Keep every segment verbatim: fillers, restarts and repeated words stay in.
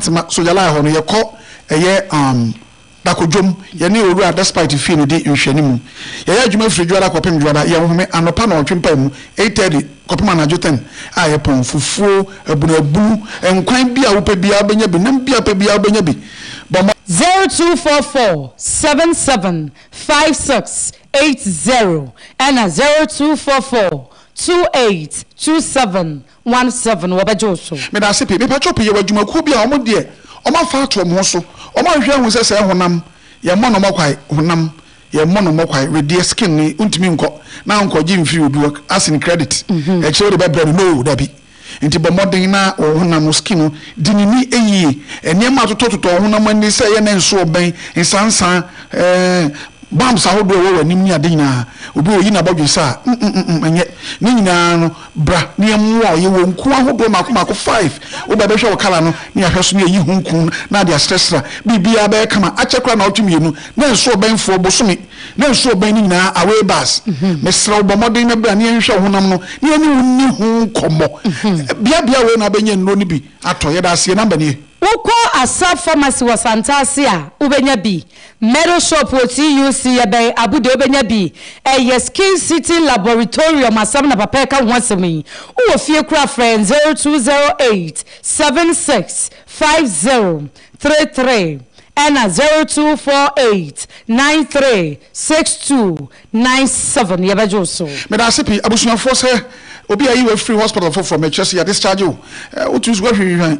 Asantema Sojala ho no ye kɔ eye um dakodwom ye ne owura despite fee no di nhwanimu ye ya adwuma firi dwara kopem dwara ye ho me anopa na otwempa mu eight thirty kopem anajo ten a ye pon fufuo abuna bulu enkwan bia wo pa bia benya bi nam bia pa bia benya bi zero two four four seven seven five six eight zero and zero two four four two eight two seven one seven wabajoso me da sepe me pa chope ye wadwuma ku bia omo de omo fa ato mo so omo hwe hu sese honam ye mo no mokwai honam ye mo no mokwai with the skin ni untimi nko na nko gi mfiri obi asin credit e chere de bebre no dabi nti bo modern na honam skin dinini eyi enema atototo honam ani se ye na nso oban nsansan eh bam sa hodo wo wanim ni ade nyina obi oyi na bodwe sa enye ni nyina no bra ni emwa ye wo nku ahodo mako mako five wo ba be hwe wo kala no ni ahweso ni eyi hunku na ade stressra bibia be kama achekra na otwemienu na nso obanfo bosome na nso oban ni nyina away bus mesra wo modern na bra ni enhwe honam no ni ani wonni hu komo bia bia we na benye nro ni bi atoye da ase namba ni Uko Asap Pharmacy was Santasia, Ubenya B. Metal Shop with T U C Abe Abu de Ubenya B. A Skin City Laboratorium, Asam na Papeka once a me. Uo few craft friends zero two zero eight seven six five zero three three and a zero two four eight nine three six two nine seven. Yabajoso. Medasipi Abushna Force. Obi ayi we free hospital for from Chelsea discharge you. O tu go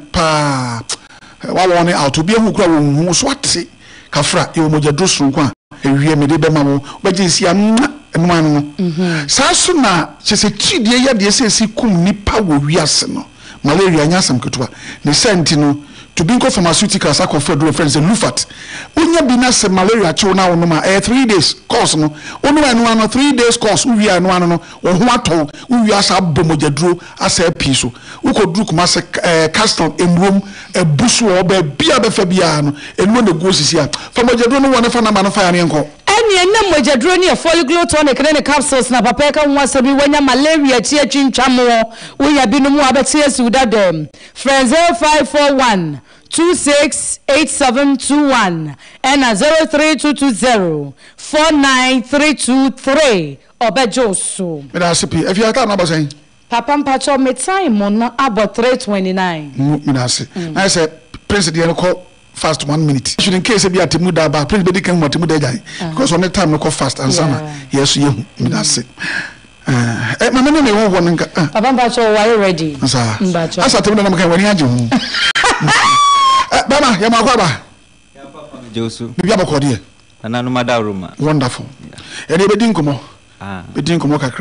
pa wa won out obi hu kura won so ate kafra e mo jadro sunko a ewie me de be ma wo baje si am enu anu no sa so na chese tidie ya de sesi kum nipa wo wiase no malaria nya sam ketua ne senti no to binko pharmaceuticals akofred do friends lufat onya bi na se malaria chew na wo no ma eh three days course no onu anu anu three days course uwi anu anu no wo ho aton uwi asa bomojadro asa piso ukodru kuma se castle emrom ebusu oba bia be fa bia no enu na go sisi a famojadro no wona fa na ma no fa ya ne enko eni enna mojadro ne folio tonic ne capsules na papa ka ho asabi wanya malaria chi atwintwam wo ya bi no mu abeti asu da dem friends zero five four one two six eight seven two one and a zero three two two zero four nine three two three obejoso me da sipi if you ata na bosen papa mpacho me time no about three twenty-nine me da se na say president call fast one minute should in case be atimu da ba president can want atimu da jai because on the time no call fast and sana yes you me da se eh mama me wo wo nka papa mpacho why ready asa asa atimu na maka wani aje hu Bama, ya makwa ba. Ya papa Josu. Bibi abakode. Ananu madaruma. Wonderful. Ya de bedin komo. Ah. Bedin komo kakra.